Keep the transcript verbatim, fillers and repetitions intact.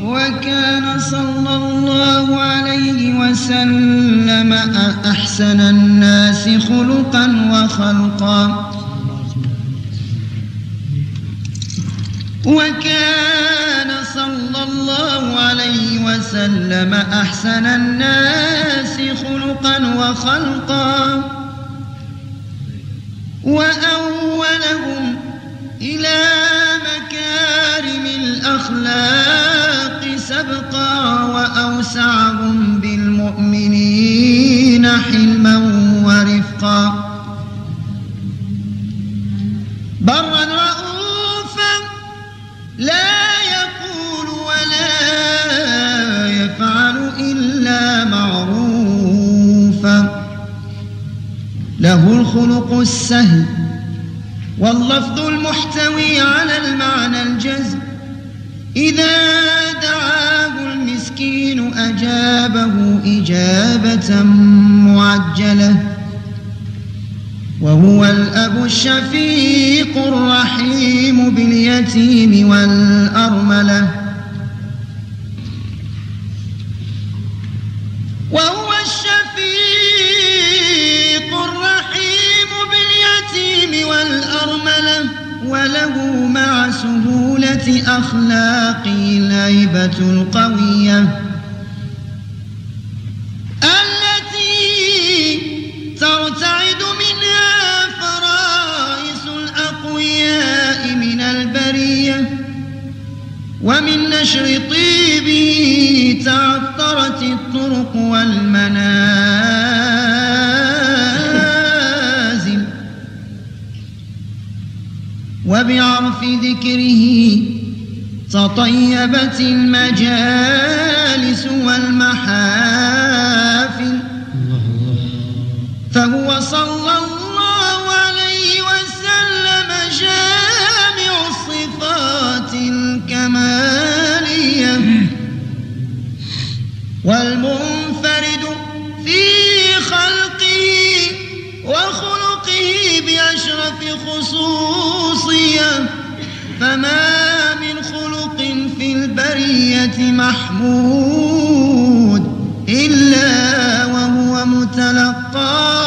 وكان صلى الله عليه وسلم أحسن الناس خلقا وخلقا وكان صلى الله عليه وسلم أحسن الناس خلقا وخلقا وأولهم إلى مكارم الأخلاق سبقا وأوسعهم بالمؤمنين حلما ورفقا برا رؤوفا لا يقول ولا يفعل إلا معروفا له الخلق السهل واللفظ المحتوي على المعنى الجزم إذا دعاه المسكين أجابه إجابة معجلة وهو الأب الشفيق الرحيم باليتيم والأرملة وهو الشفيق الرحيم باليتيم والأرملة وله مع سهولة أخلاقه الهيبة القوية التي ترتعد منها فرائس الأقوياء من البرية ومن نشر طيبه تعطرت الطرق والمنازل وبعرف ذكره تطيبت المجالس والمحافل فهو صلى الله عليه وسلم جامع الصفات الكمالية والمنفرد في خلقه وخلقه بأشرف خصوصية فما من خلق في البرية محمود إلا وهو متلقى